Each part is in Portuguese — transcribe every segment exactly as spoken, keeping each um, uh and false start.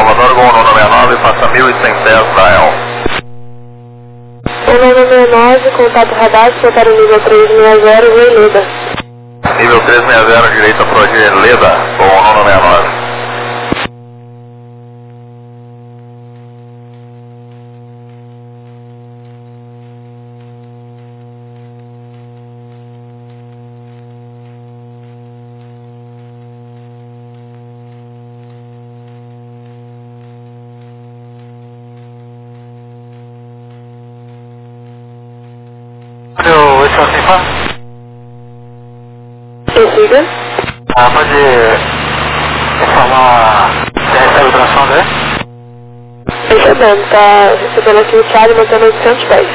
Salvador, Gol nono sessenta e nove, passa mil e cem pés da El. Gol nono sessenta e nove, contato radar, para o nível três seis zero, Leda. Nível três seis zero, direita pro Leda, Gol nono sessenta e nove. Prossiga. Ah, pode informar se recebe o transponder? Recebendo, tá recebendo aqui o Charlie, mantendo oitocentos pés.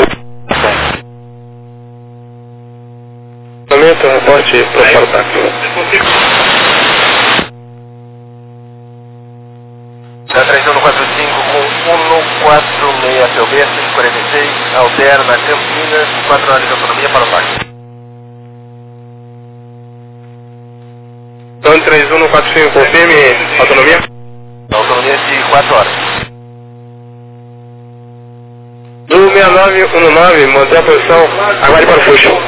Momento, reporte para o táxi. três um quatro cinco com um quatro seis P O B, cinco quarenta e seis, alterna Campinas, quatro horas de autonomia para o táxi. Então, três um quatro cinco, confirme autonomia? Autonomia de quatro horas. Do seis nove um nove, mantém a posição, aguarde para o Fuxo.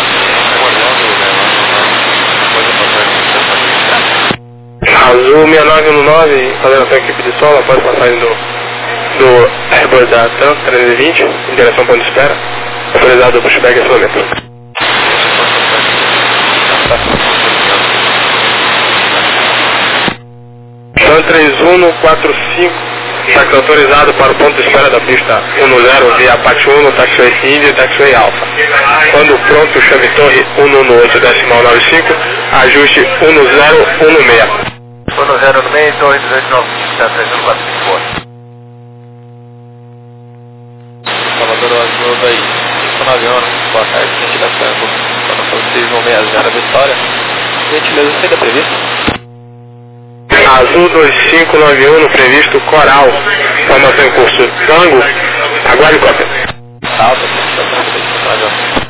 Azul seis nove um nove, fazendo a equipe de solo, após passagem do, do Airbus da TAM trezentos e vinte, em direção ponto de espera, autorizado o pushback nesse momento. TAM três um quatro cinco, táxi autorizado para o ponto de espera da pista um zero via Apache um, taxiway Índia e taxiway Alpha. Quando pronto, chame torre um um oito decimal nove cinco, ajuste um zero um seis. um zero no meio, torre dezoito nove cinco, três um quatro cinco. Salvador Azul daí, cinco nove um, boa tarde, gente da Tango, para seis um seis zero Vitória. Gentileza, saída prevista? Azul dois cinco nove um, no previsto Coral, formação em curso Tango, aguarde cópia. Alta, cinco nove um.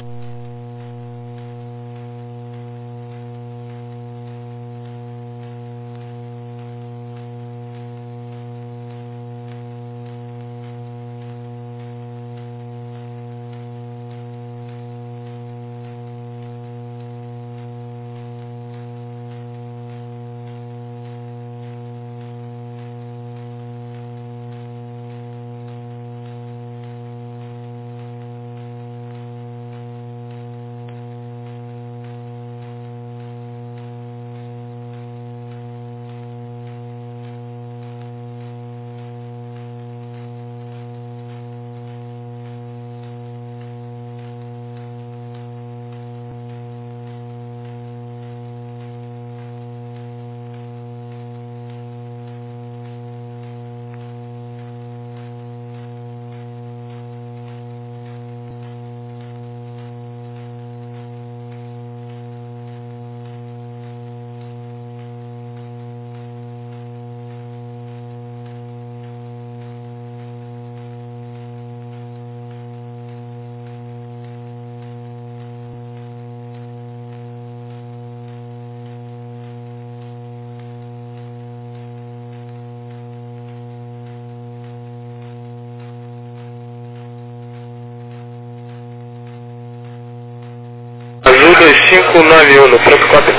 Azul dois cinco nove um, no pronto cópia.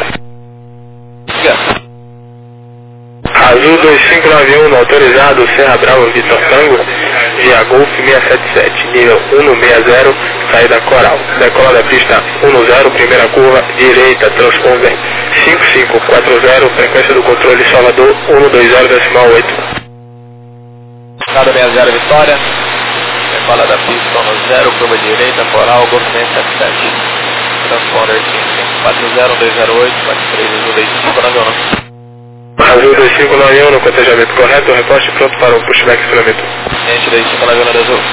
Azul dois cinco nove um, no autorizado Serra Bravo Vitor Tango, via Golf seiscentos e setenta e sete, nível um seis zero, saída Coral. Decola da pista um zero, primeira curva, direita, transponder cinco cinco quatro zero, frequência do controle Salvador um dois zero decimal oito. Nada sessenta e zero Vitória, decola da pista um zero, curva direita, Coral, Golf seiscentos e setenta e sete. Transponder cinco cinco quatro zero dois zero oito quatro três Azul dois cinco nove um. Azul dois cinco nove um, no cotejamento correto, reposte pronto para o pushback filamento. Gente dois cinco nove um da Azul.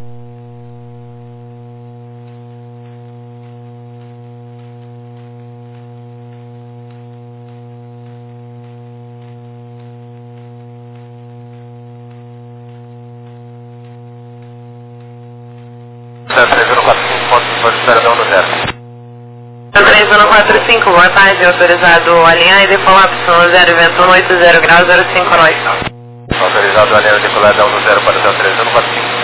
três um quatro cinco, ponto de espera da um zero. três um quatro cinco, boa tarde, autorizado a linha e default Y zero, vento um oito zero graus zero cinco nove. Autorizado a linha decolar da um zero para zero três um quatro cinco.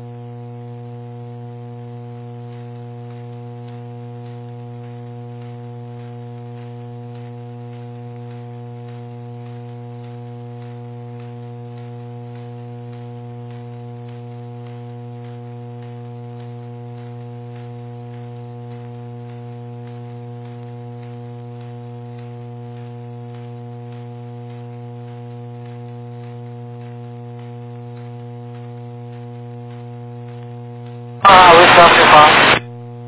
Ah, we stop the car.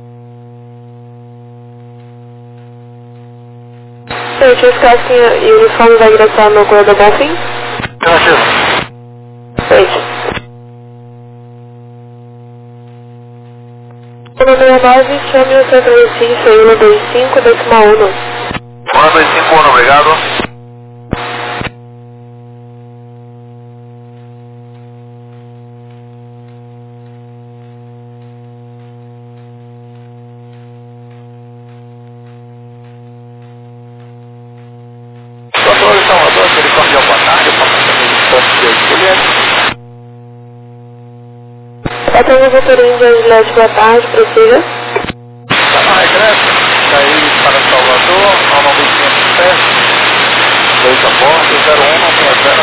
Gente, os cascos e o uniforme vai ingressar no Corredor Bonfim? Gracias. Gente. um seis nove, chame o centro de ciência um dois cinco, decimal um. um dois cinco um, obrigado. Doutor Salvador, Misericórdia, boa tarde, Atendo Votorinho de Angelete, boa tarde, prossiga. Está no regresso, saí para Salvador, ao nove cinco sete, dois a bordo, zero um nove zero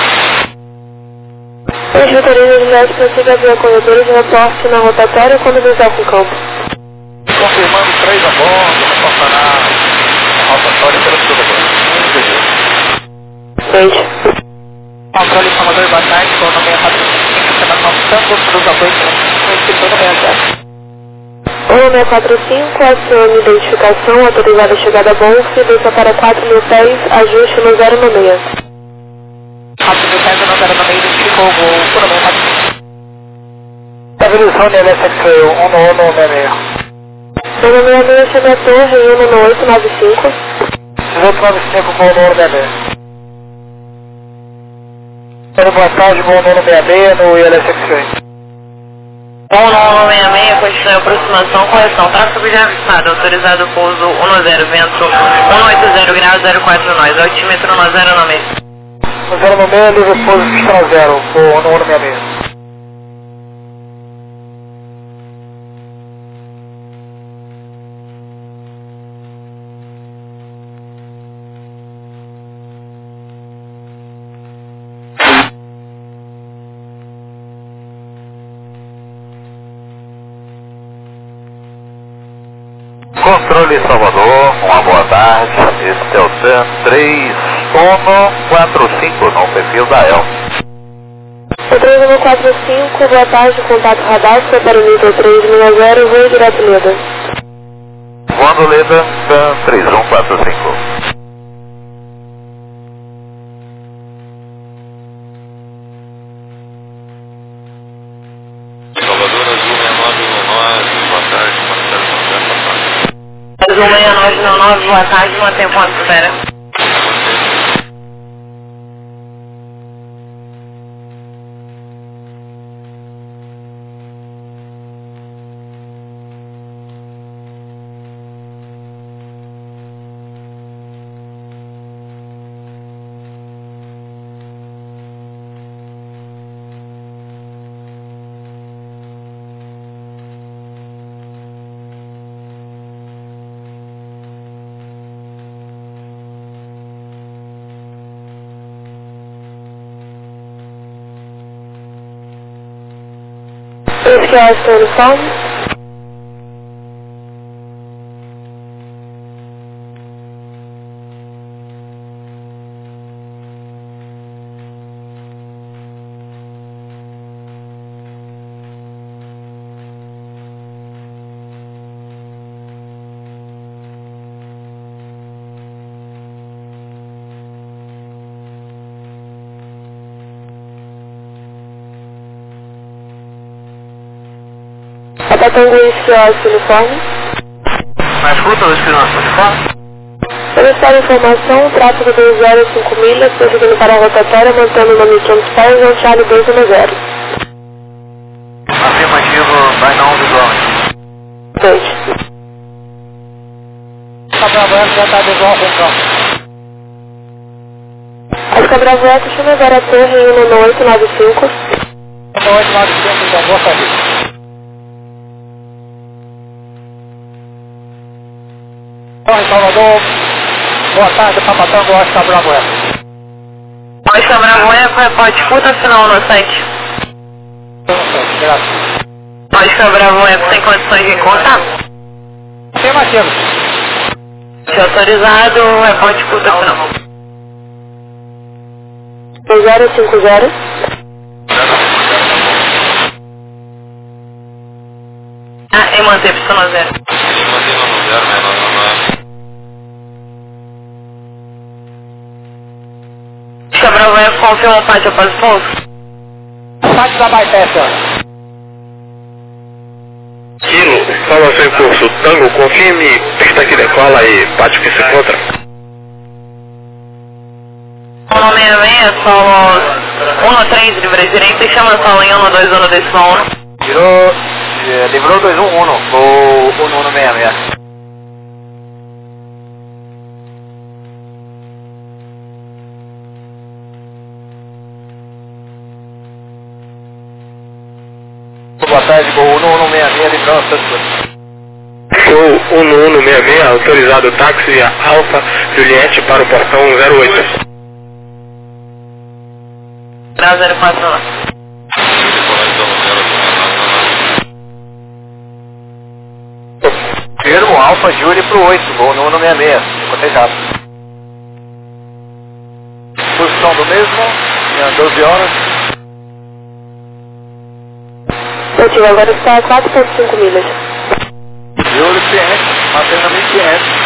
para Gente, Votorinho de Angelete, prossiga via corredores de reporte na rotatória quando visitar com o campo. confirmando três a bordo, reportará a rotatória pelo corredor. Gente. Controle Salvador, boa tarde, com o nome é quatro cinco, informação Santos, cruzador, município do meia zero. um seis quatro cinco, acione identificação, autorizada a chegada a Bonfim, desça para quatro mil pés, ajuste no zero no meia. quatro mil pés, no zero no meia, identificou o voo, por nome é quatro cinco. Estabilização de L S X um no um no seis seis. um seis seis, chame a torre, um no oito nove cinco. dezoito nove cinco, voo no um seis seis. Boa tarde, voo no um seis seis no I L S X um. um nove seis seis, continue a aproximação, correção, tráfego já avistado, autorizado pouso um zero, vento cento e oitenta graus, zero quatro nós, altímetro no zero no meio. No zero no meio, livre pouso pista zero, voo no um seis seis. Controle Salvador, uma boa tarde, este é o TAM três um quatro cinco no perfil da E L. O três um quatro cinco, boa tarde, contato radar, foi para o nível três seis zero, voo direto Leda. Voando Leda, TAM três um quatro cinco. Salvador, Azul seis nove um nove, boa tarde, Azul seis nove um nove, boa tarde, mantém ponto de espera. Esse que é o seu uniforme? A Tatangu iniciou esse uniforme? Mais fruta do espírito uniforme? Solicitado informação, tráfego dois zero cinco milhas, prosseguindo para a rotatória, mantendo o nome de James Pérez, um Charlie dois um zero. Afirmativo, vai não visual. Gente. Tá trabalhando, já tá de volta então. Oscar Bravo Eco, chama agora a torre em um oito nove cinco. um oito nove cinco, então, boa tarde. Torre Salvador, boa tarde, Papatango, Oscar Bravo Eco. Oscar Bravo Eco, repórter, escuta final no site. Graças. Oscar Bravo Eco, tem condições de contar? Sim, mas temos. Se autorizado, repórter, escuta final. zero cinco zero. Ah, e manter Y zero. E mantém no zero, né? Não, não, não é. Oscar Bravo Eco, confirma o pátio após o pouso. Pátio da Baité, senhora. Kilo, informação em curso. Tango, confirme pista que decola e pátio que se encontra. um seis seis, solo um três, livre direita e chama solo em um dois um decimal um. Virou, eh, livrou dois um um, ou um um seis seis. Boa tarde, gol um um seis seis, livrando Santos. Show um um seis seis, autorizado táxi Alfa Juliette para o portão zero oito. zero quatro nove. Termo Alfa Júri pro oito, gol no um seis seis, cotejado. Posição do mesmo, em doze horas. Motivo, agora está a quatro ponto cinco milhas. Júri quinhentos, mantendo mil e quinhentos.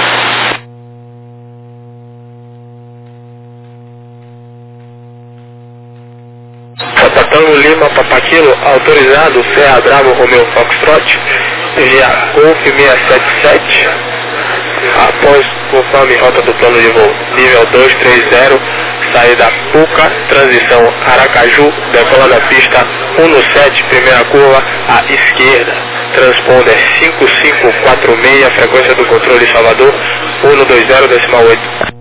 Papatango Lima Papaquilo, autorizado Serra Bravo Romeo Foxtrot, via Golf seiscentos e setenta e sete, após conforme rota do plano de voo, nível duzentos e trinta, saída Puca, transição Aracaju, decola da pista um sete, primeira curva, à esquerda, transponder cinco cinco quatro seis, frequência do controle Salvador, um dois zero decimal oito.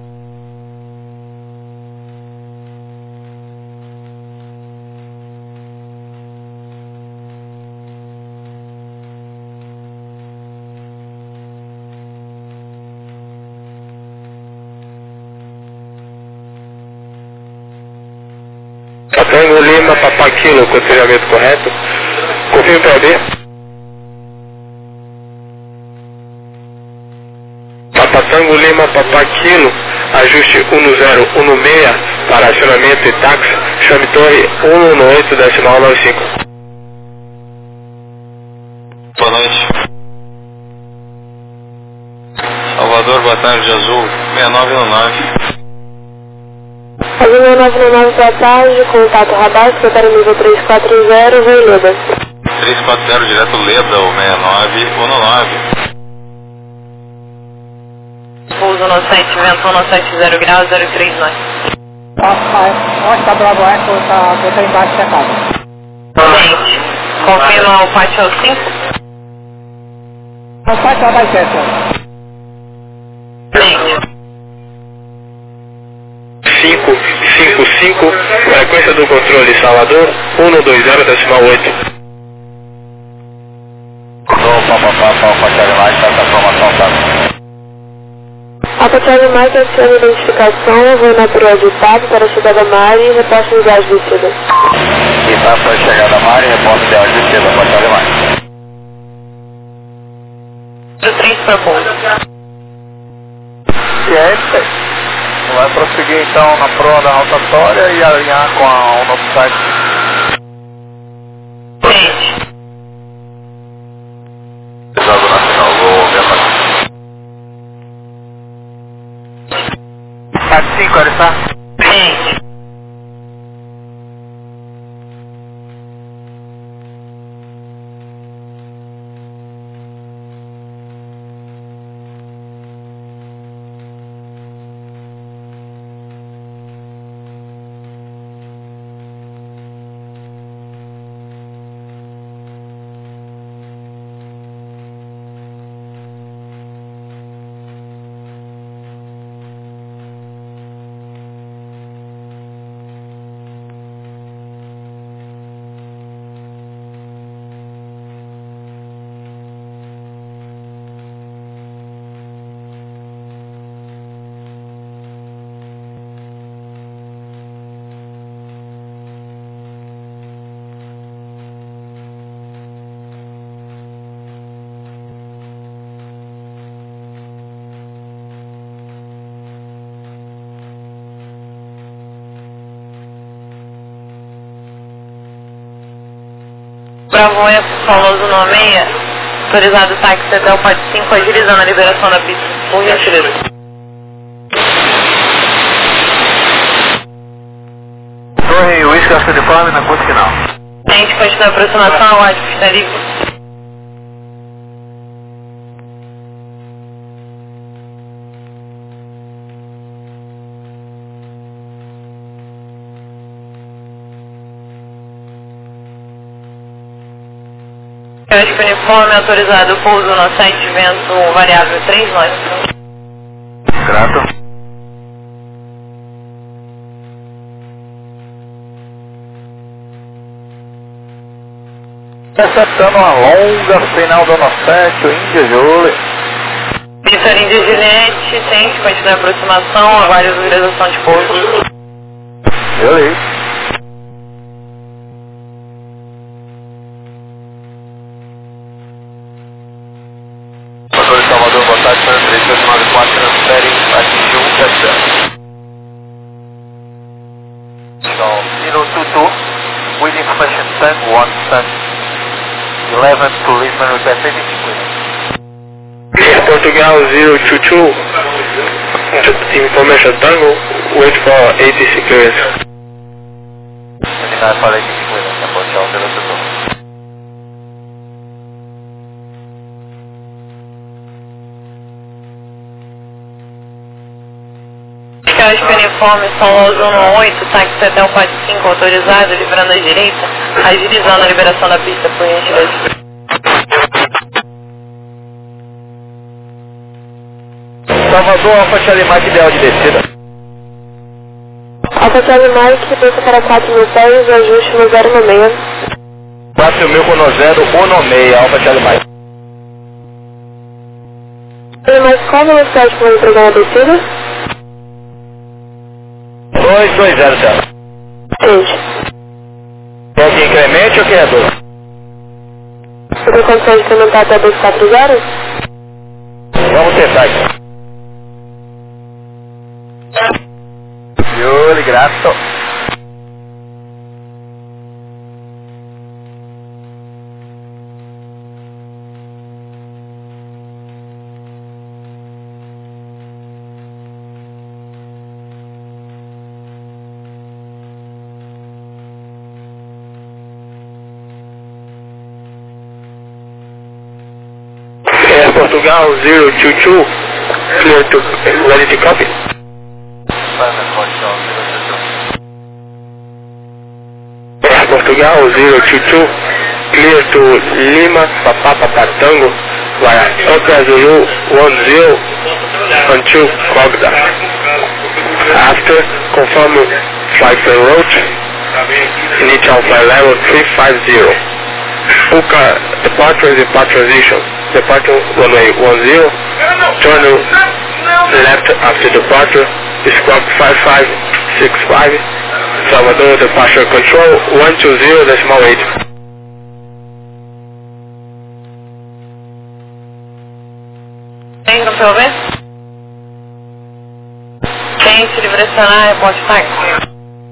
Tango Lima Papaquilo, cotejamento correto. Confirme para B. Papatango Lima Papaquilo, ajuste um zero um seis para acionamento e táxi, chame torre um um oito decimal nove cinco. Boa noite. Salvador, boa tarde, Azul, seis nove um nove. Azul seis nove nove, boa tarde, contato radar, secretário nível três quatro zero, voo Leda. três quatro zero, direto Leda, o seis nove um nove. Pouso no sete, vento um sete zero graus, zero três nove. Oscar Bravo Eco, está botando embaixo secado. Gente, confirma o pátio cinco. O pátio da Baité, senhora. Gente. cinco cinco cinco, frequência do controle Salvador, um dois zero decimal oito. A Patrulha mais adiciona identificação, voo natural agitado para a chegada Mari e reposta de gás descida. E tá para a chegada Mari, reposta de gás descida, Patrulha mais. três para pouso. Ciente. Vai prosseguir então na proa da rotatória e alinhar com a, o nosso site. Gente. Exato Nacional, vou ver Site cinco, ele está? Gente. Bravo Eco, Sauloso nove seis, autorizado táxi até o quatro cinco, agilizando a liberação da pista, por gentileza. Torre Whisky Oscar Uniforme na curso final. A gente continua a aproximação, aguarde pista livre. Oscar Uniforme, autorizado pouso no site, vento variável três nós. Grato. Acertando uma longa, final do sete, o Índia Julie. Vitor Índia Juliette, tente continuar a aproximação, aguarde a autorização de pouso. Beleza. Motor de Salvador, boa tarde, três dois nove quatro, transfere, atingiu um sete zero. zero two two, with information ten one ten eleven to Lisbon, request eighty-six clearance. Portugal zero two two, information Tango, wait for eighty-six clearance. Terminar para eighty-six clearance, approach out zero two two. Oscar Uniforme, Sauloso um oito, táxi até o quatro cinco, autorizado, livrando à direita, agilizando a liberação da pista, por gentileza. Salvador, Alfa Charlie Mike, ideal de descida. Alfa Charlie Mike, desça para quatro mil pés, ajuste no zero no meio. quatro mil com no zero, um no meio, Alfa Charlie Mike. Mas qual a velocidade que vai entregar na descida? dois dois zero zero. Entendi. Quer que incremente ou que reduz? Você tem condição de incrementar até dois quatro zero? Vamos tentar aqui. Giuli, grato. Portugal zero two two, clear to, ready to copy. Portugal zero two two, clear to Lima, Papa Papa Tango, via Oscar Zulu one zero until Cogda. After, confirm flight plan route, initial flight level three five zero. Puka departure is depart transition. Departure runway one zero, turn left after departure, squawk five five six five, Salvador departure control one two zero decimal eight. Tem no P O V? Tem se direcionar, reporte táxi.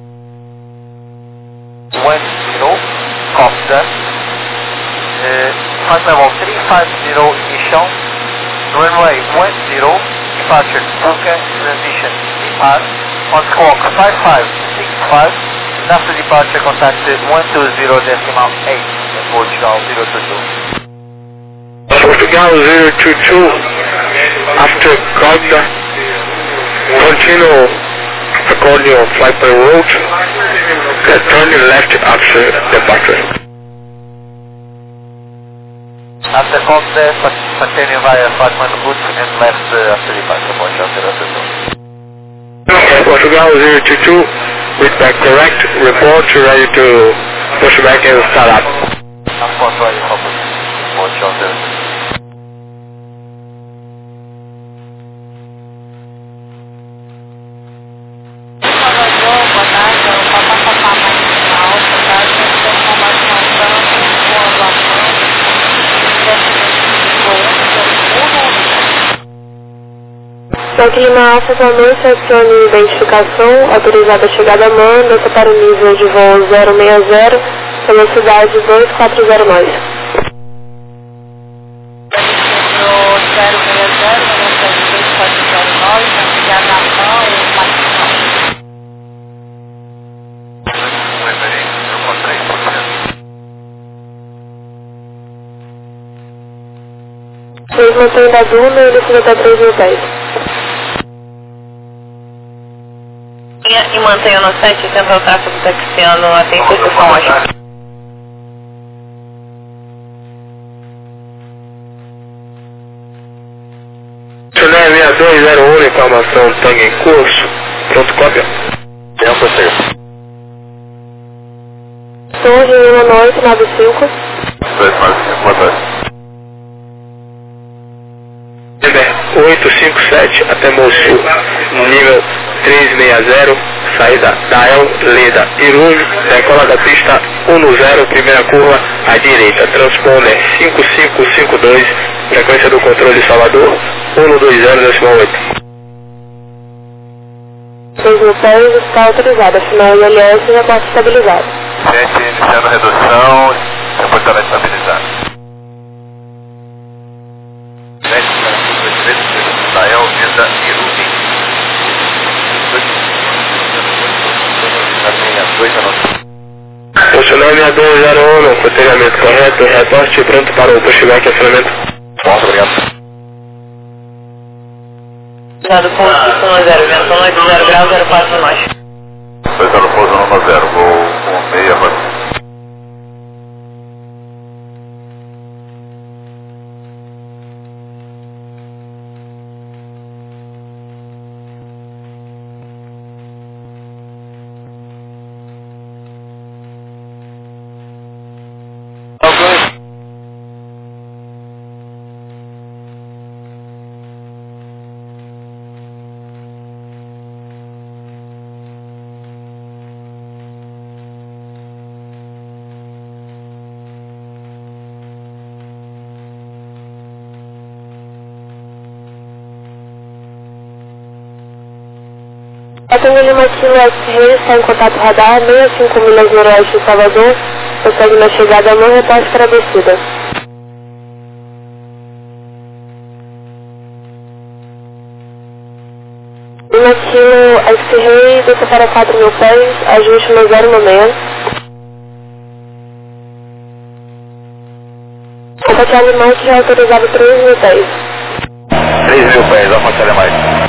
one zero, copy that. Flight level three five zero initial, runway one zero, departure Puka, transition depart, on squawk five five six five, and after departure contacted one two zero decimal eight, in Portugal zero two two. Portugal zero two two, after Cogda, continue according to flight plan route, turn left after departure. After Cogda, continue via Fatman Hood and left uh, after departure, Portugal zero two two. Portugal zero two two, with back correct, report ready to push back and start up. I'm controlling Portugal zero two two. Então, clima alfa, atualmente acione identificação, autorizada a chegada a manda, para o nível de voo zero seis zero, velocidade dois quatro zero nove. zero seis zero, velocidade dois quatro zero nove, navegada na mão e máximo. Vocês mantêm da Duna e descida até três mil pés. E mantenha no sete, tenta o tráfego taxiando até a posição hoje. Chennai seis dois zero um, informação tanque em curso. Pronto, cópia. Tempo certo. Torre um nove nove cinco. dois nove cinco, boa tarde. oito cinco sete até Mossul, nível trezentos e sessenta, saída Dael, Leda, Irúdio, decola da pista um zero, primeira curva à direita, transponder cinco cinco cinco dois, frequência do controle Salvador, um dois zero decimal oito. três mil pés está autorizada, final I L S e reporte estabilizado. Gente, iniciando redução, reportamento estabilizado. Dael, Leda, Irúdio. Funcionário seis dois zero um, contenhamento correto, reporte pronto para o pushback e acionamento. Muito obrigado. Usado pouso um zero, vento um oito zero graus, zero quatro nós. Usado pouso um zero, vou um meia agora. Atendendo Lima Kilo S Reis, está em contato radar, sessenta e cinco milhas noroeste de Salvador, consegue na chegada, não reporte para a descida. Lima Kilo S Reis, desça para quatro mil pés, ajuste no zero no meio. Combate alemão que é autorizado três mil pés. três mil pés, Alfonso Alemães.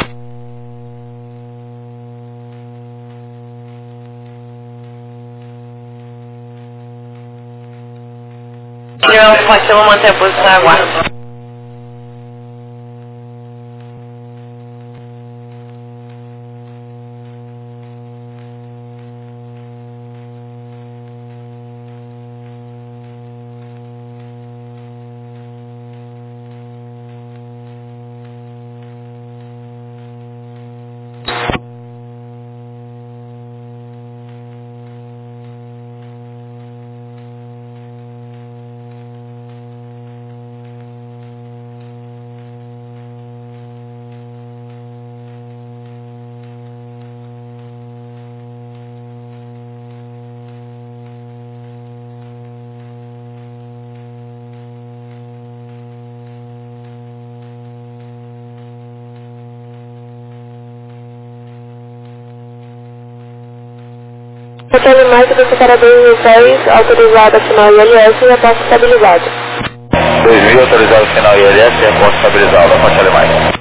Eu posso manter a posição agora. Hotel mais desça para dois mil pés, autorizado final I L S e reporte estabilizado. dois mil autorizado final I L S e reporte estabilizado, Alfonso Alemães.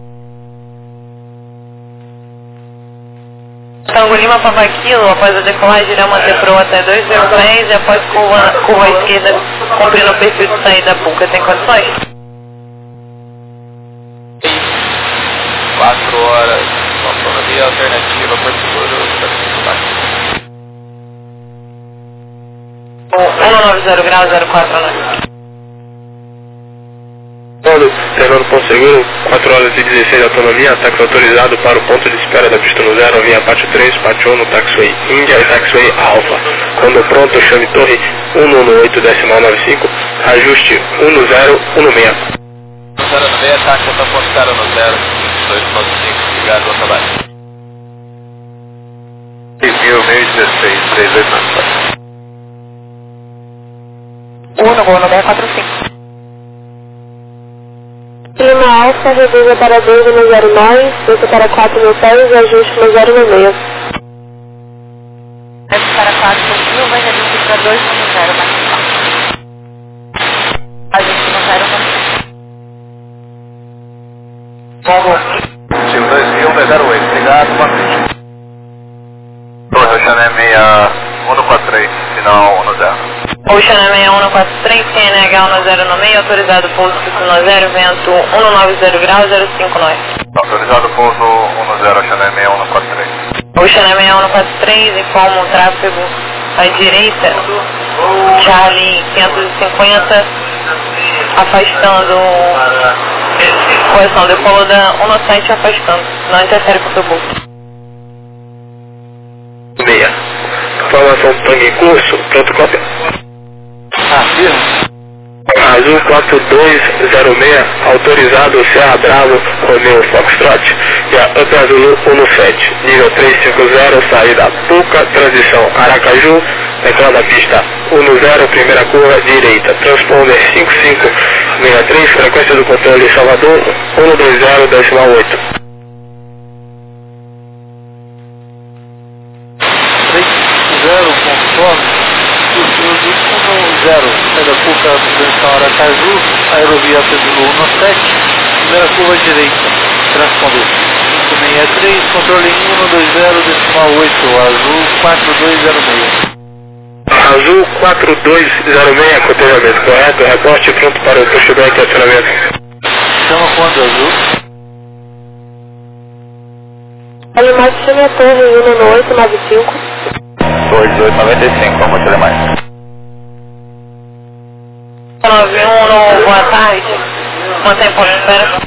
Tango Lima Papa Kilo, após a decolagem, irá manter proa até dois mil pés e após curva, curva à esquerda, cumprindo o perfil de saída pública. Tem condições? quatro horas, autonomia alternativa, Porto Seguro, um nove zero graus, zero quatro nove. Fernando Ponto Seguro, quatro horas e dezesseis de autonomia, táxi autorizado para o ponto de espera da pista no zero, via pátio três, pátio um no taxiway Índia e taxiway Alfa. Quando pronto, chame torre um um oito decimal nove cinco, ajuste um zero um seis. zero no meio, táxi está postado no zero, dois ponto cinco, obrigado, bom trabalho. seis mil, meio dezesseis, três oito nove. um, gol no seis quatro cinco. Lima Alfa, reduza para dois no zero nove, desça para quatro mil pés e ajuste no zero seis. Desce para quatro mil, vai reduzir para dois no zero maximal. Ajuste no zero maximal. Bom voo. Motivo dois mil, dois zero oito, obrigado, boa noite. Ocean M um quatro três, final um zero. Ocean M um quatro três, C N H um zero no meio, autorizado pouso um zero, vento um nove zero graus, zero cinco nove. Autorizado pouso um zero, Ocean M um quatro três. Ocean M um quatro três, informa o tráfego à direita, Charlie quinhentos e cinquenta, afastando, correção, decolo da um sete afastando, não interfere com o seu bolso. Meia. Informação tanque em curso, pronto cópia. Afirma. Azul quatro dois zero seis, autorizado Serra Bravo, Romeo Foxtrot, e a Up Azul um sete, nível trezentos e cinquenta, saída Puca, transição Aracaju, declara da pista um zero, primeira curva, direita, transponder cinco cinco seis três, frequência do controle Salvador, um dois zero, decimal oito. zero, conforme. um zero, saída Puca, transição Aracaju, aerovia Azul um sete, primeira curva direita, transponder cinco seis três, controle um dois zero, decimal oito, Azul quatro dois zero seis. Azul quatro dois zero seis, cotejamento correto, reporte pronto para o pushback e acionamento. Chama quando Azul? Alemar, chame a torre um oito nove cinco. dois oito nove cinco, vamos ter mais. nove um, boa tarde. Mantém ponto de espera.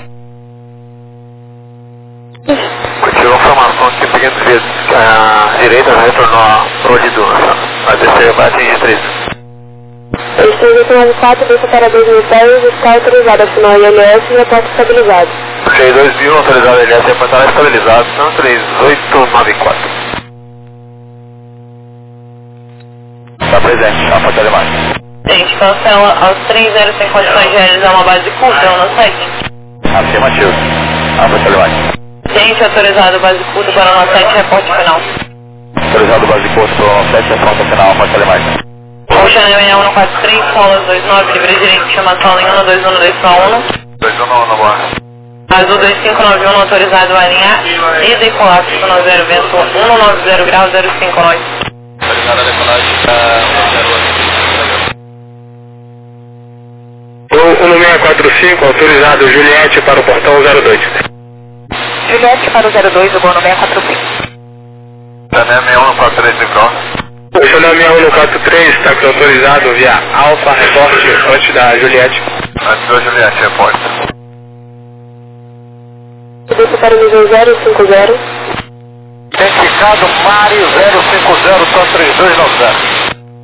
Continua a informação aqui, peguei vezes. A direita retornou para o Odidu. A descer vai atingir três. três três oito nove quatro, desça para dois mil pés, está autorizado, afinal I L S e reporte estabilizado. três dois mil, autorizado L S, reportar estabilizado, são três oito nove quatro. Está presente, a porta alemã. Gente, cancela aos três zero sem condições de realizar uma base curta, um sete. Afirmativo, a porta alemã. Gente, autorizado base curta para o sete, reporte final. Autorizado base curta para o sete, reporte final, a porta alemã. Ocean M um quatro três, solas dois nove, livre direito, chamação em um dois um dois um. dois um um, boa. Azul dois cinco nove um, autorizado a alinhar e decolar no zero, vento um nove zero graus, zero cinco nove. Autorizado a decolagem para um zero oito. um seis quatro cinco, autorizado Juliette para o portão zero dois. Juliette para o zero dois, o gol no seis quatro cinco. Chanel um quatro três de Cross. O Chanel um quatro três está autorizado via Alfa Reporte antes da Juliette. Antes da Juliette, reporte. Desça para o nível zero cinco zero. Identificado Mário zero cinco zero, só três dois nove zero.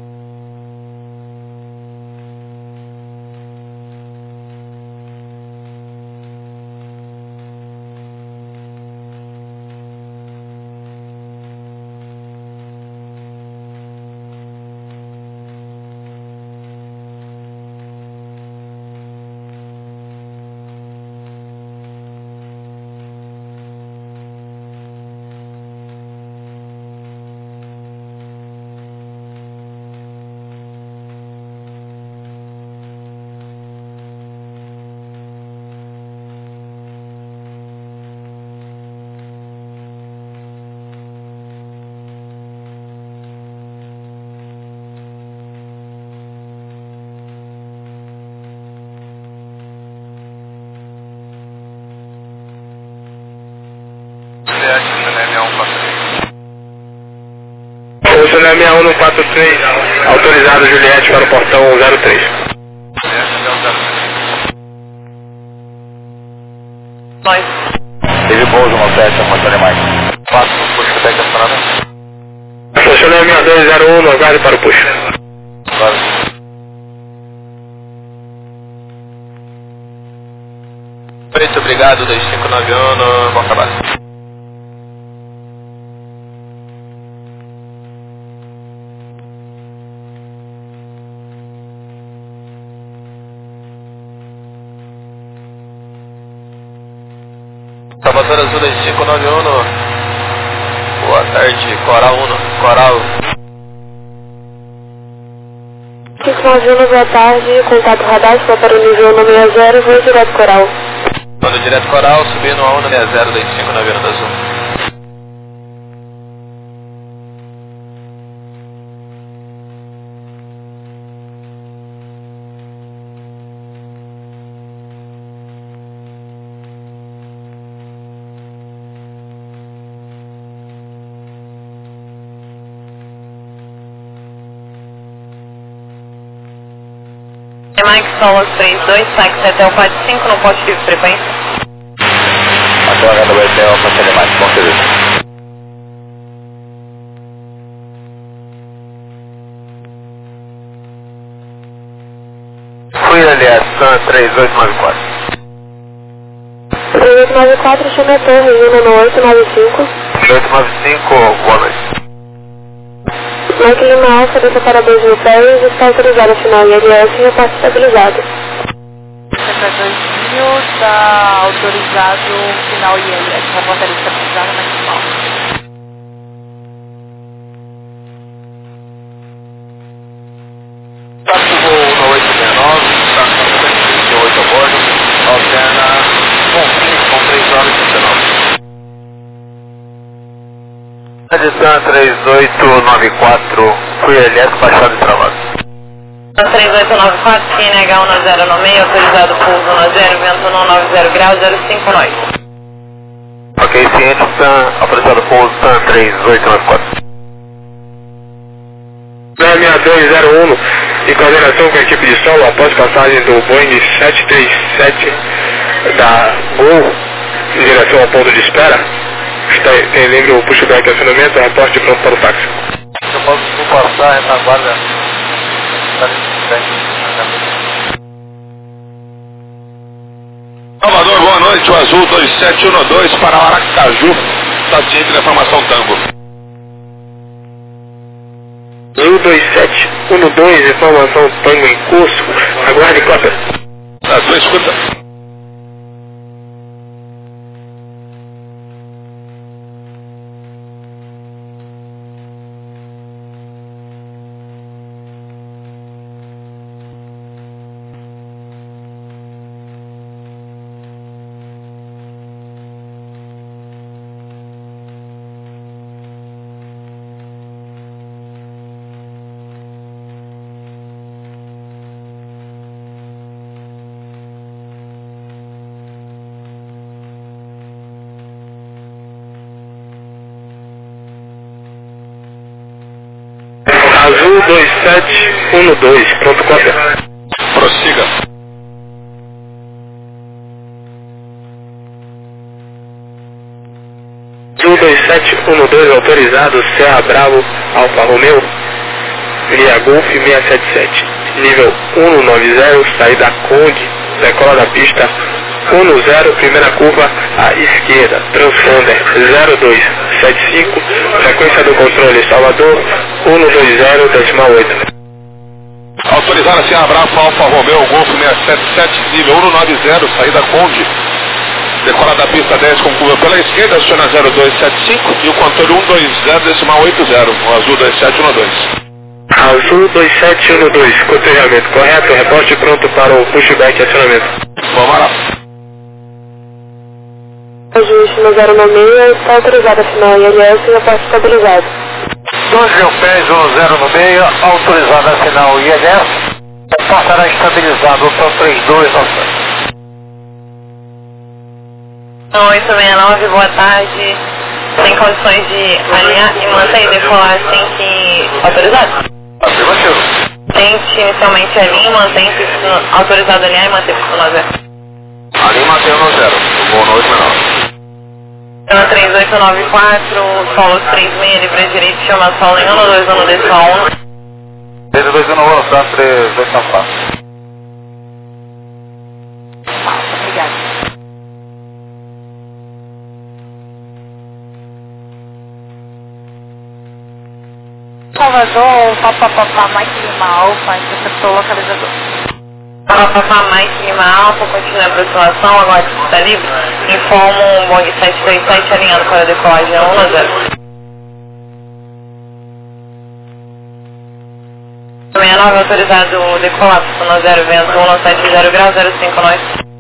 O Chanel um quatro três, autorizado Juliette para o portão zero três. Nós. Teve pouso no sete, a mais. quatro, puxa, até que acionamento. O Chanel dois zero um, aguarde para o push. Claro. Muito obrigado, dois cinco nove um, no Boca Base. Salvador Azul dois cinco nove um, boa tarde, Coral um, Coral. cinco nove um, boa tarde, contato radar, para o nível um seis zero, voo direto Coral. Mando direto Coral, subindo a um seis zero dois cinco nove um Azul. Mike Solos três dois, táxi até o quatro cinco no poste de frequência. Agora no B T O, Conselho mais, bom serviço. Fui L S, Sun três oito nove quatro. três oito nove quatro, chama a torre, indo no oito nove cinco. oito nove cinco, boa noite. Mike Lima Alfa, desça para dois mil pés, está autorizado a final I L S e repasse estabilizado. Para dois mil, está autorizado final I L S, reportaria estabilizada maximal. Táxi voo no oito seis nove, estação cento e vinte e oito a bordo, alterna Confins com três horas e trinta e nove. Adição três oito nove quatro, fui L S, baixado e travado. três oito nove quatro, Q N H um zero no meio, autorizado pouso um zero, vento um nove zero graus, zero cinco nós. Ok, ciente, Sun, autorizado pouso, Sun três oito nove quatro. nove seis dois zero um, em coordenação com a equipe de solo, após passagem do Boeing sete três sete da Gol, em direção ao ponto de espera. Está, tem livre o pushback acionamento, reporte pronto para o táxi. Eu posso passar a retaguarda. Salvador, boa noite, o Azul dois sete um dois para Aracaju, está ciente da formação Tango. Azul dois sete um dois, informação Tango em curso, aguarde cópia. Azul, escuta. Azul dois sete um dois, pronto, cópia. Prossiga. Azul dois sete um dois, autorizado, Serra Bravo, Alfa Romeo, via Golf seiscentos e setenta e sete, nível cento e noventa, saída Conde, decola da pista um zero, primeira curva à esquerda, transponder zero dois sete cinco, frequência do controle Salvador cento e vinte, decimal oito. Autorizada Serra Bravo, Alfa Romeo, Golf seiscentos e setenta e sete, nível cento e noventa, saída Conde. Decola da pista dez com curva pela esquerda, aciona zero dois sete cinco e o controle cento e vinte, decimal oito zero, o Azul dois sete um dois. Azul dois sete um dois, cotejamento correto, reporte pronto para o pushback e acionamento. Vamos lá. Ajuste no zero no meio, está autorizado a final I L S e repasse estabilizado. dois mil pés, um zero no meio, autorizado a final I L S, passará estabilizado, são três dois nove sete. oito seis nove, boa tarde. Tem condições de alinhar e manter e decolar assim que autorizado? Afirmativo. Tente inicialmente alinha e mantém autorizado a alinhar e manter no zero. Ali mantém no zero, vou no oito seis nove. três oito nove quatro, solo três seis, livre à direita, chama solo em um dois um, decimal um. três dois um, velocidade três dois nove quatro. Obrigada. Salvador, papapá, Mike Lima Alfa, interceptor localizador. Papa Mike Lima Alfa, continue a aproximação, agora que está livre, informo um Boeing sete três sete alinhando para a decolagem um a zero. sessenta e nove autorizado decolar, um zero, vento um sete zero grau, zero cinco nós.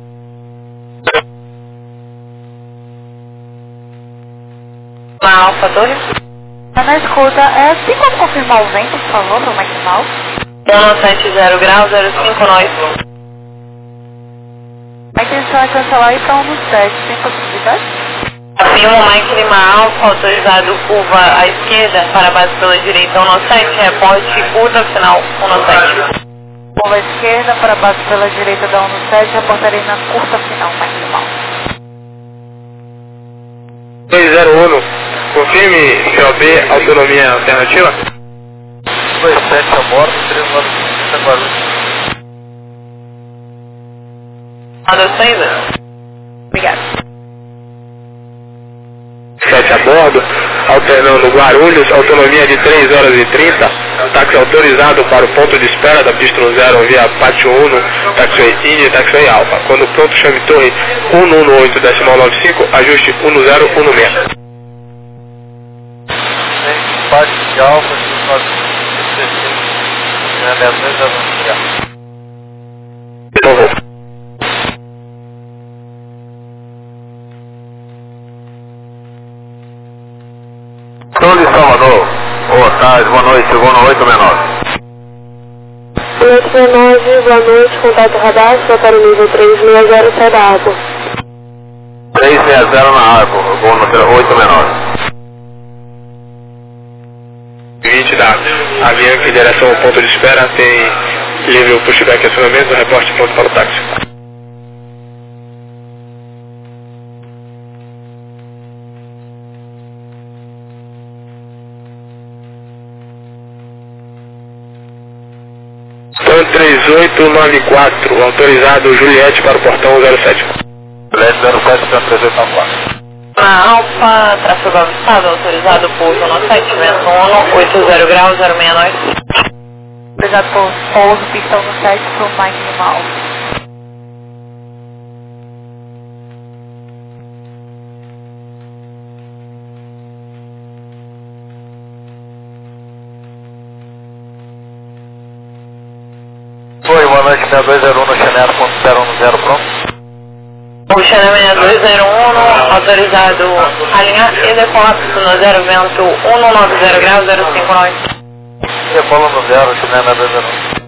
Na Alfa Torre. Na escuta, é, tem como confirmar o vento, por favor, para o maximal? um sete zero grau, zero cinco nós. A intenção é cancelar e para um no sete, tem possibilidade? Afirmo Mike Lima Alfa, autorizado curva à esquerda, para base pela direita um sete, reporte curva final um sete. Curva à esquerda, para base pela direita da um sete, reportarei na curta final maximal. dois zero um, confirme C O B, autonomia alternativa. dois sete a bordo, três nove cinco Guarulhos. Nada saída. Obrigado. sete a bordo, alternando Guarulhos, autonomia de três horas e trinta, táxi autorizado para o ponto de espera da pista um zero via Pátio um, taxiway Indy e taxiway Alfa. Quando pronto, chame torre um um oito decimal nove cinco, ajuste um zero um seis. Pátio de Alfa, três nove cinco, dezesseis, avançar. Por favor. Sou de Salvador. Boa tarde, boa noite, chegou no oito seis nove. oito seis nove, boa noite, contato radar, para o nível três seis zero, sai da água. três seis zero na água, vou no oito seis nove. vinte da Avianca em direção ao ponto de espera, tem livre o pushback e acionamento, reporte pronto para o táxi. três oito nove quatro, autorizado Juliette para o portão zero sete. Juliette zero sete, três oito nove quatro. Na Alfa, tráfego avistado, autorizado por um sete, vento um, oito zero grau, zero seis nós. Obrigado por pouso, pista um sete para o Mike Lima Alfa. Foi, boa noite, seis dois zero um no Chanel, ponto zero um zero, pronto? O Chanel seis dois zero um, autorizado alinhar e decolar no zero, vento um nove zero grau, zero cinco nós. Decola no zero, Chanel seis dois zero um.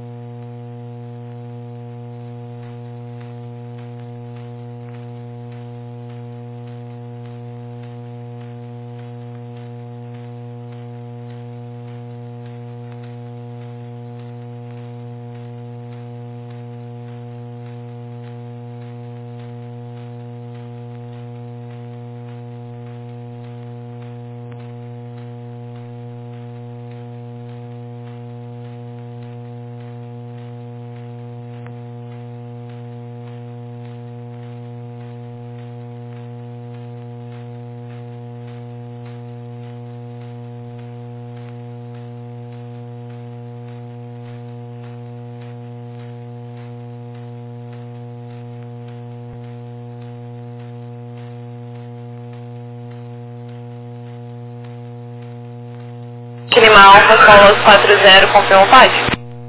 Lima Alfa, Solos quatro zero, confirma o pátio.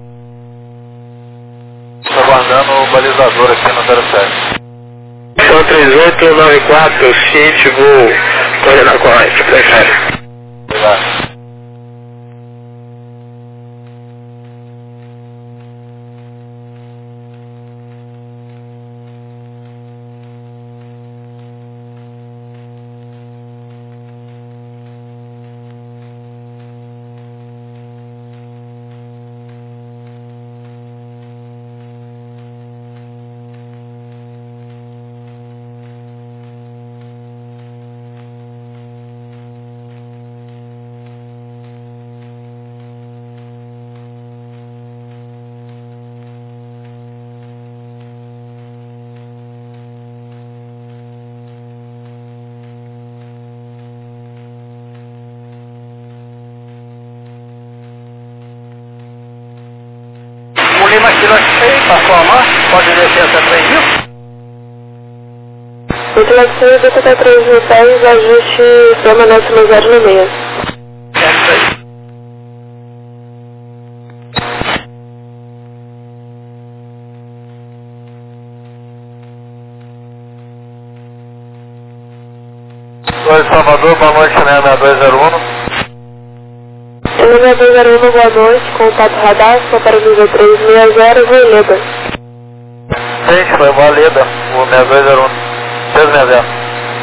Estou aguardando o balizador aqui no zero sete. São três oito nove quatro, ciente, vou coordenar com a equipe da série. Obrigado. Lima Kilo seis, passou a marcha. Pode descer até três mil? Ventilação desce até três mil pés, ajuste permanece no zero no meio. Certo aí. Oi, Salvador, boa noite, né, na dois zero um. N dois zero um, boa noite, contato radar, só para o nível três seis zero, Veleda. Gente, foi uma Leda, o seis dois zero um, três seis zero.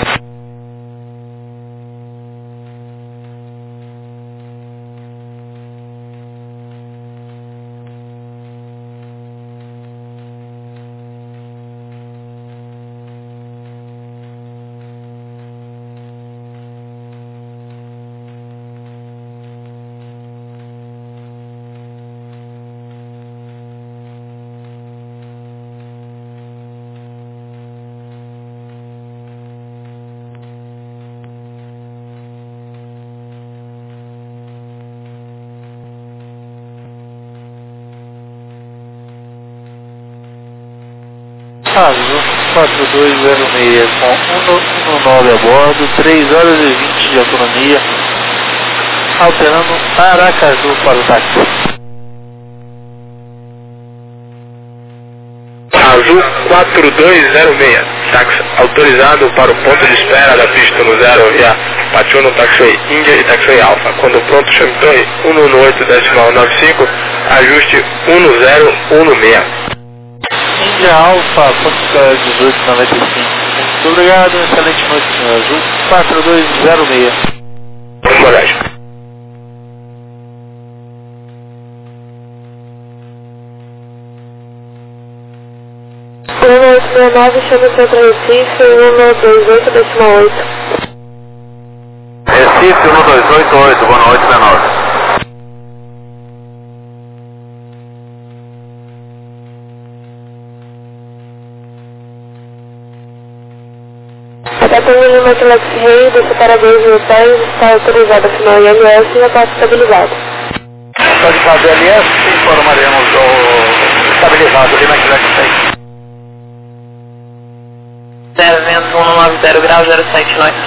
Azul quatro dois zero seis com um nove a bordo, três horas e vinte de autonomia, alterando Aracaju para o táxi. Azul quatro dois zero seis, táxi autorizado para o ponto de espera da pista no zero via Pachuno Taxiway Índia e Taxiway Alpha. Quando pronto, chame torre um nove oito decimal nove cinco, ajuste um zero um seis. Índia Alfa, ponto dezoito noventa e cinco. Muito obrigado, excelente noite, senhor Azul quatro dois zero seis. Coragem. um oito seis nove, chama Centro Recife, um nove dois oito decimal oito. Recife um dois oito oito, boa noite, menor. Atendendo no Maquilex Rei, desce para dois mil pés, está autorizado a final I M S e a parte estabilizado. Autorizado L S, informaremos o estabilizado ali na Maquilex Rei. zero vento um nove zero grau zero sete nove.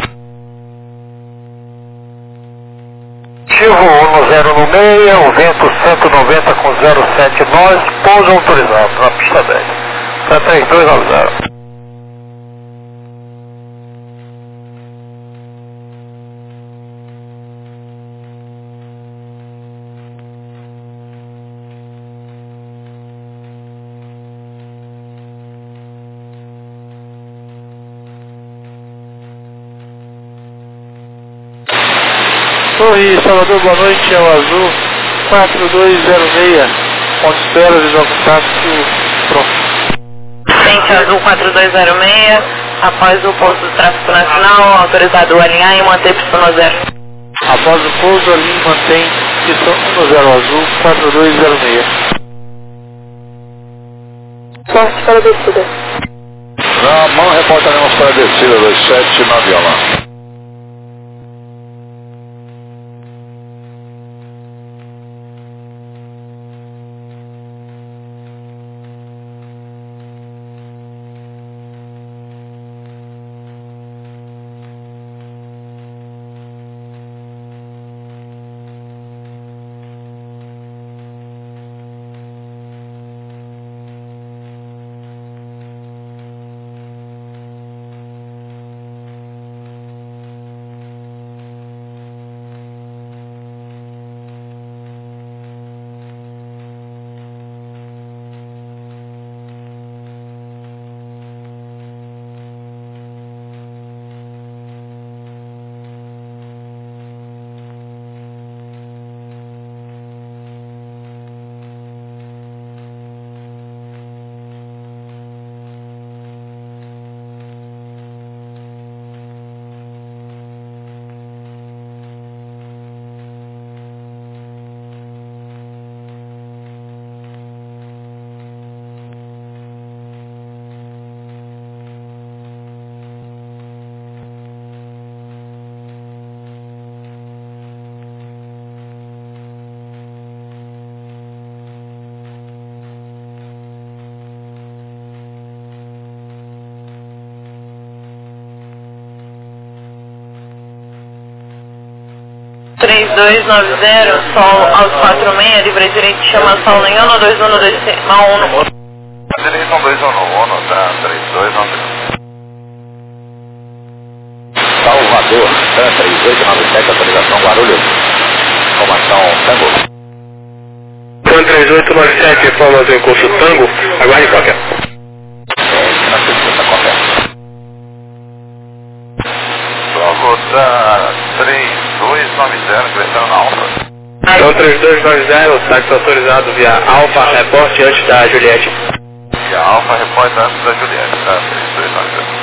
Ativo um zero no meio, o vento cento e noventa com zero sete nove, pouso autorizado na pista dez. Para três dois nove zero. Torre Salvador, boa noite, é o Azul quatro dois zero seis, ponto de espera, visual contato, pronto. Frente Azul quatro dois zero seis, após o pouso do tráfego nacional, autorizado a alinhar e manter pista no zero. Após o pouso, alinhe e mantém pista um zero Azul quatro dois zero seis. Sorte para a descida. Na mão, reportaremos para a descida dois sete na viola. dois nove zero, sol aos quatro seis, livre direito, chama sol em um dois um dois um. Direito um dois um um, tá, três dois nove zero. Salvador, TAM três oito nove sete, atualização Guarulhos. Informação Tango. TAM três oito nove sete, informação em curso Tango, aguarde qualquer. É, na segunda qualquer. Bravo, tá, três dois nove zero, ingressando na Alfa. TAM três dois nove zero, táxi autorizado via Alfa, reporte antes da Juliette. Via Alfa, reporte antes da Juliette, tá, três dois nove zero.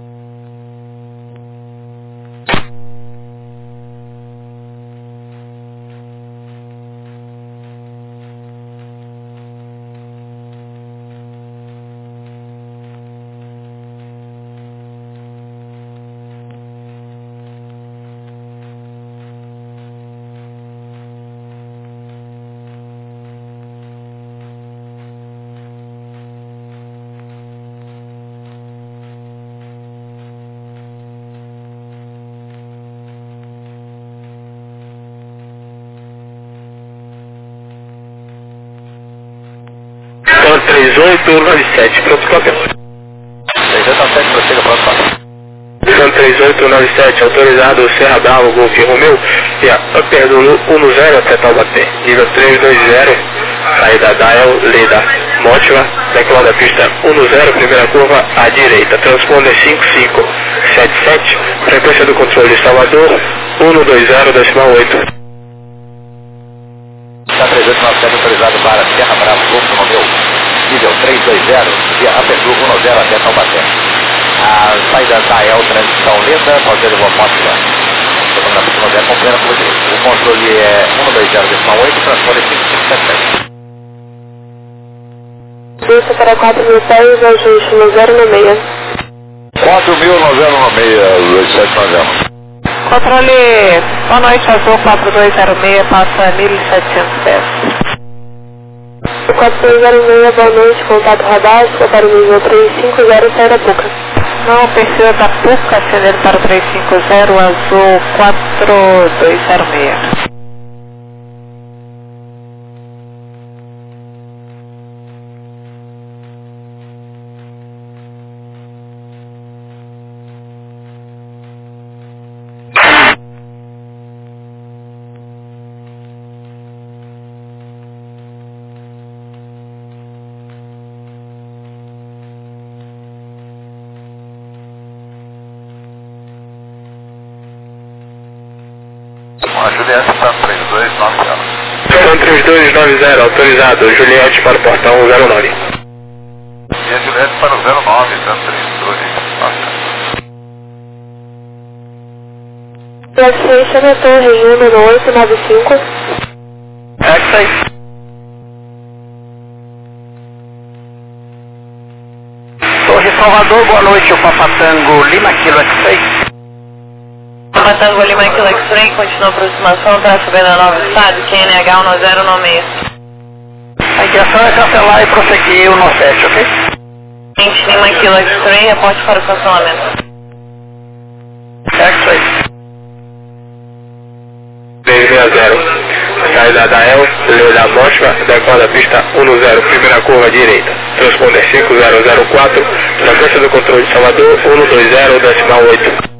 TAM três oito nove sete, pronto, qualquer. três oito nove sete, prossiga para o próximo. TAM três oito nove sete, autorizado Serra Bravo, Golf Romeu, e a Upper do um zero até Taubaté. Nível três dois zero, saída da El Leda, Mótima, decolar da pista um zero, primeira curva à direita. Transponder cinco cinco sete sete, frequência do controle Salvador, um dois zero, decimal oito. TAM três oito nove sete, autorizado para Serra Bravo, Golf Romeu. Nível três dois zero, via Apertura um zero até Taubaté. A saída da El, transição lenta, fazer uma mótica. Estamos na pista um zero, com plena curva direita. O controle é um dois zero, decimal oito, transponder cinco cinco sete sete. Pista para quatro mil pés, ajuste no zero no meia. quatro mil no zero no meia, sete nove zero. Controle, boa noite, Azul quatro dois zero seis, passa mil e setecentos pés. quatro dois zero seis, boa noite, contato radar, para o nível três cinco zero, sai da Puca. Não precisa da Puca, acender para o três cinco zero, Azul quatro dois zero seis. A Juliette está três dois nove zero. TAM três dois nove zero, autorizado Juliette para o portão um zero nove. E a Juliette para o zero nove, TAM três dois nove zero. Classification na torre um no oito nove cinco. X Torre Salvador, boa noite, o Papatango Lima Kilo X seis. Papatango Lima Kilo X-Ray, continua a aproximação, tráfego da nova estado, Q N H um zero no seis. A intenção é cancelar e prosseguir o no sete, ok? vinte Lima Kilo X-Ray, reporte para o cancelamento. X seis. três seis zero, saída da El Leda, Mótima, decolar da pista um zero, primeira curva à direita. Transponder cinco zero zero quatro, frequência do controle de Salvador, um dois zero, decimal oito.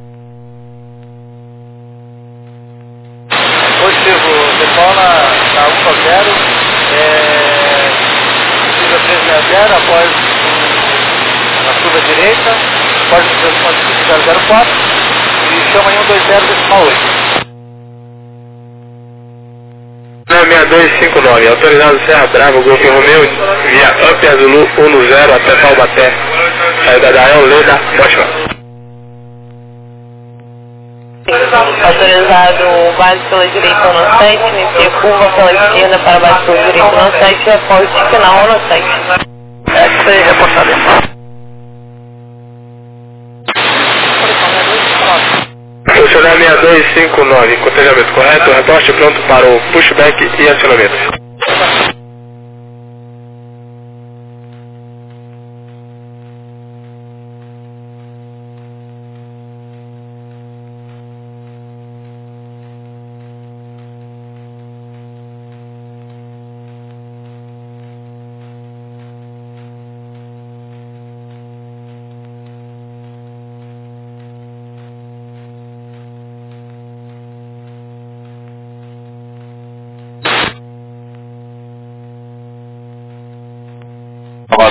Positivo, decola na um zero, é, nível três seis zero, após na curva direita, após o transporte cinco zero zero quatro, e chama em um dois zero, decimal oito. TAM seis dois cinco nove, autorizado Serra Bravo, Golf Romeu, via Upper Zulu um zero até Taubaté. Saída da El Leda, Mótima. Autorizado base pela direita no sete, inicia curva pela esquerda para base pela direita no sete, reporte final no sete. X seis, reportado. Funcionário seis dois cinco nove, cotejamento correto, reporte pronto para o pushback e acionamento.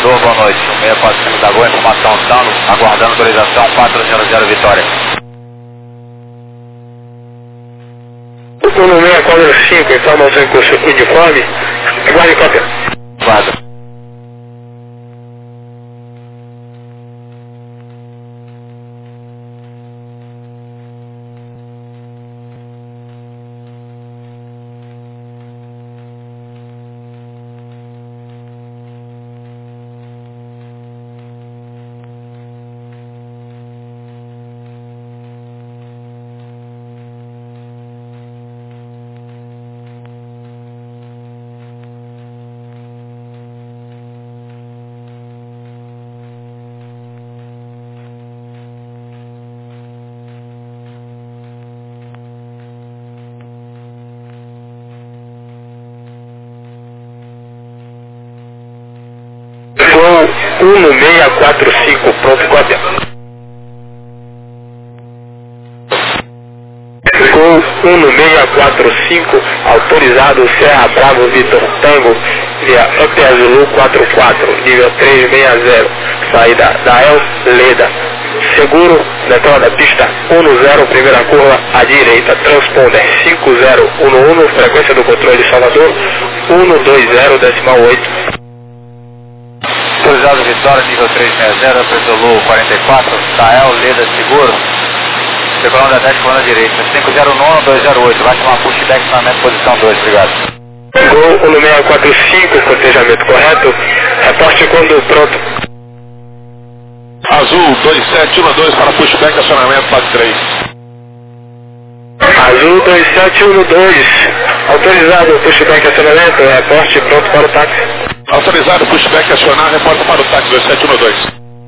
Salvador, boa noite. um seis quatro cinco da Gol, informação dano, aguardando autorização quatrocentos Vitória. um seis quatro cinco, informação em curso uniforme, aguarde cópia. Guarda. um seis quatro cinco, pronto, cópia. um seis quatro cinco, autorizado Serra Bravo Vitor Tango, via Up Azul quatro quatro, nível trezentos e sessenta, saída da El Leda. Seguro, decola da pista um zero, primeira curva à direita, transponder cinco zero um um, frequência do controle Salvador, um dois zero, decimal oito. Autorizado Vitória, nível trezentos e sessenta, Presolu quarenta e quatro, Tael Leda Seguro, decolando da dez, colando à direita, cinco zero um, dois zero oito, vai chamar pushback, estacionamento, posição dois, obrigado. Gol um seis quatro cinco, cotejamento correto, reporte quando pronto. Azul dois sete um dois para pushback, acionamento, base três. Azul dois sete um dois, autorizado pushback, acionamento, reporte pronto para o táxi. Autorizado pushback, acionar, reporta para o táxi dois sete um dois.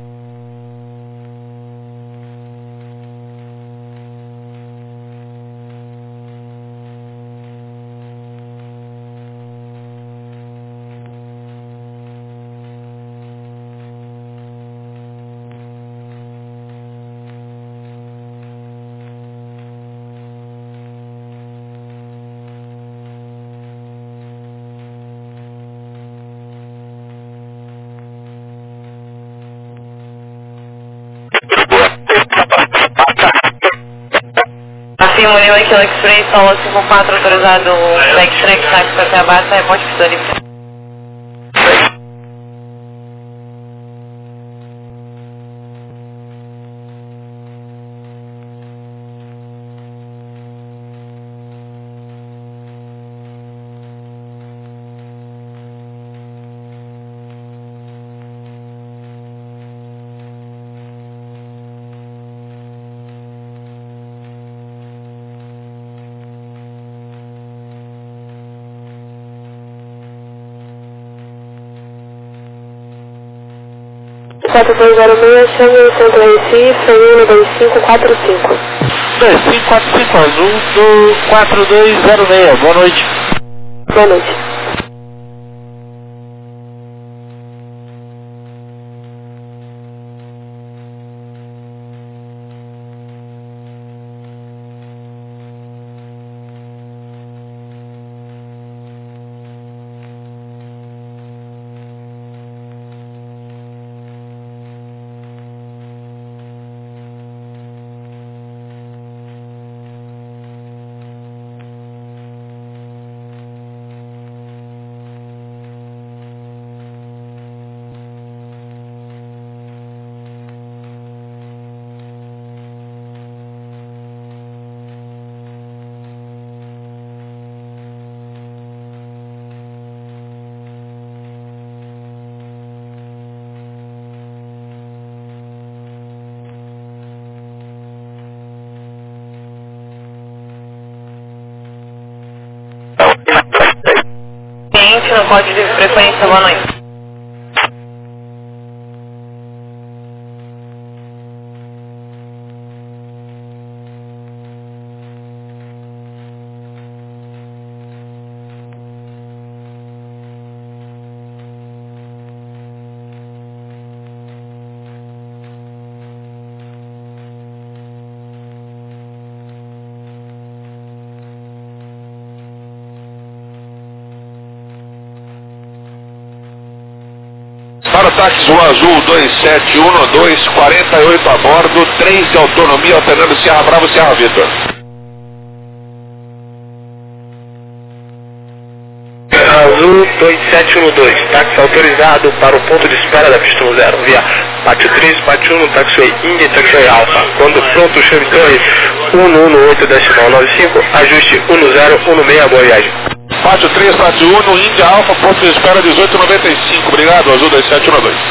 Afirmo New Aquilo Express, solo cinco quatro, autorizado backtrack, táxi até a base, reporte Vitória. quatro dois zero seis, chame o centro Recife, um dois cinco quatro cinco. dois cinco quatro cinco, azul do quatro dois zero seis, boa noite. Boa noite. Cliente no código de frequência, boa noite. táxi o azul dois sete um dois, quarenta e oito a bordo, três de autonomia, alternando Sierra Bravo, Sierra Vitor. Azul dois sete um dois, táxi autorizado para o ponto de espera da pista um zero, via pátio três, pátio um, taxiway India, taxiway Alpha. Quando pronto, chame torre um um um oito decimal nove cinco, ajuste um zero um seis, boa viagem. Pátio três, pátio um, India Alpha, ponto de espera dezoito noventa e cinco, obrigado, Azul dois sete um dois.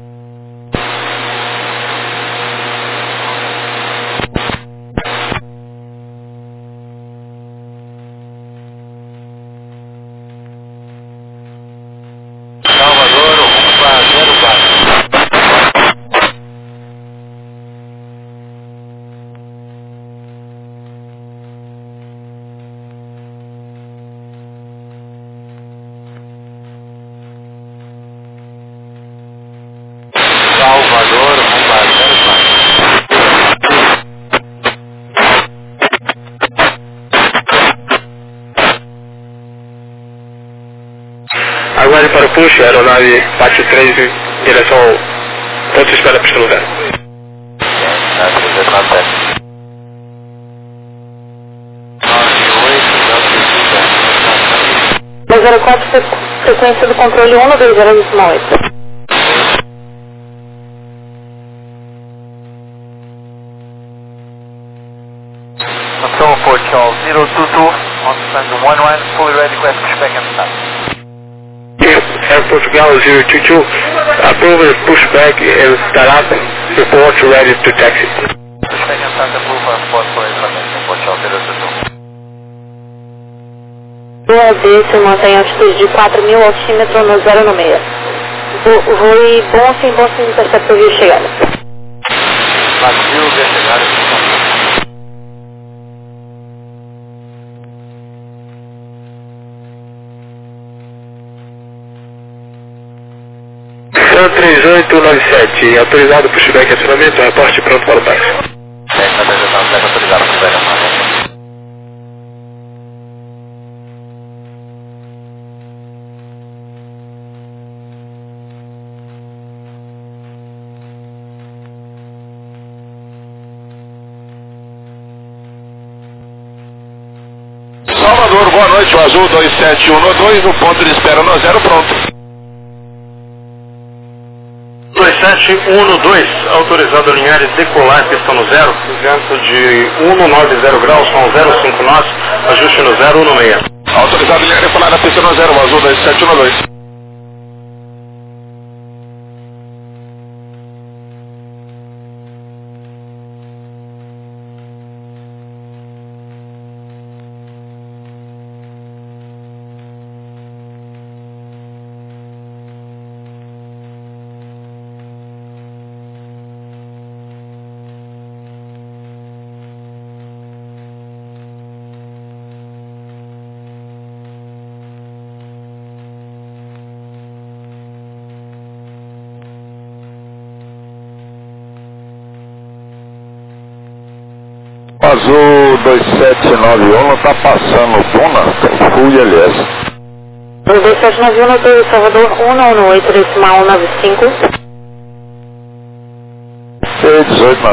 Salvador, rumo para zero quatro. Salvador, rumo para zero quatro. Aguarde para o push, aeronave pátio três em direção ao ponto de espera da pista um zero. zero quatro, frequência do controle um dois zero decimal oito. Control for Charles zero two two, on stand one one, fully ready, request pushback and start. Air Portugal zero two two, approve pushback and start up, report ready to taxi. Pushback and start approve for spot for information for Charles zero two two. B A D se mantém a altitude de quatro mil, altímetro no zero no meio. Voe bom sem bom sem interceptor via chegada. Vazio, via chegada. Sam três oito nove sete, autorizado pushback e acionamento, reporte pronto para o táxi. Autorizado pushback e acionamento. Salvador, boa noite, o Azul dois sete um dois, no ponto de espera no zero, pronto. dois sete um dois, autorizado a alinhar e decolar pista no zero, vento de cento e noventa graus, com zero cinco nós, ajuste no zero um seis. Autorizado a alinhar e decolar na pista no zero, o Azul dois sete um dois. Azul dois sete nove um está passando Duna, Full I L S. dois sete nove um, do Salvador um um oito decimal nove cinco. C dezoito